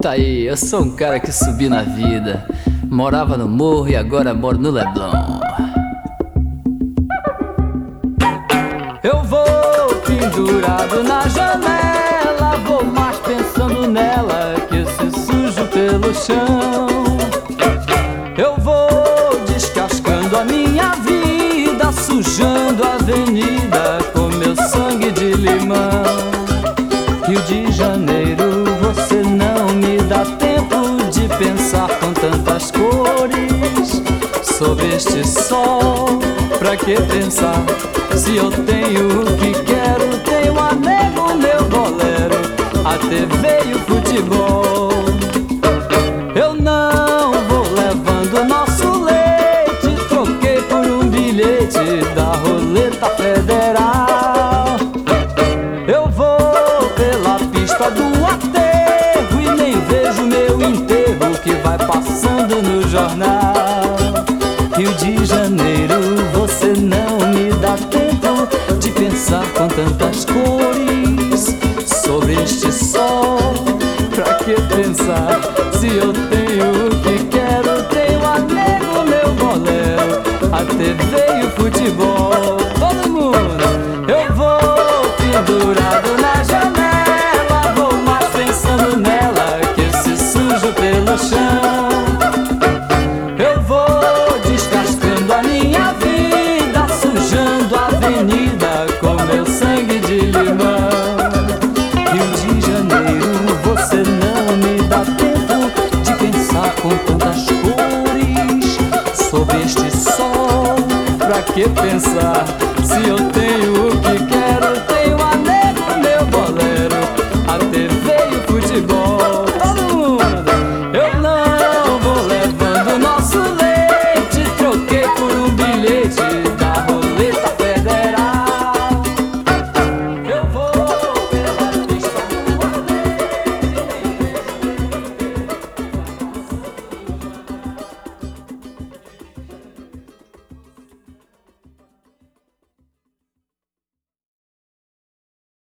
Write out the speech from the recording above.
tá aí, eu sou um cara que subi na vida. Morava no morro e agora moro no Leblon. Eu vou pendurado na janela, vou mais pensando nela que se sujo pelo chão. Eu vou descascando a minha vida, sujando a avenida com meu sangue de limão. Rio de Janeiro, você não me dá tempo de pensar com tantas cores sobre este sol. Pra que pensar se eu tenho o que quero? Tenho um amigo, meu bolero, a TV e o futebol. Eu não vou levando nosso leite, troquei por um bilhete da roleta federal. Eu vou pela pista do aterro e nem vejo meu enterro que vai passando no jornal. Rio de Janeiro, você não me dá tempo de pensar com tantas cores sobre este sol. Pra que pensar se eu tenho o que quero? Tenho um amigo, meu bolero, a TV e o futebol. Todo mundo, eu vou pendurado na janela, vou mais pensando nela que se sujo pelo chão. Eu vou descascando a minha vida, sujando a avenida com meu sangue de limão. Rio de Janeiro, você não me dá tempo de pensar com tantas cores sobre este sol. Pra que pensar se eu tenho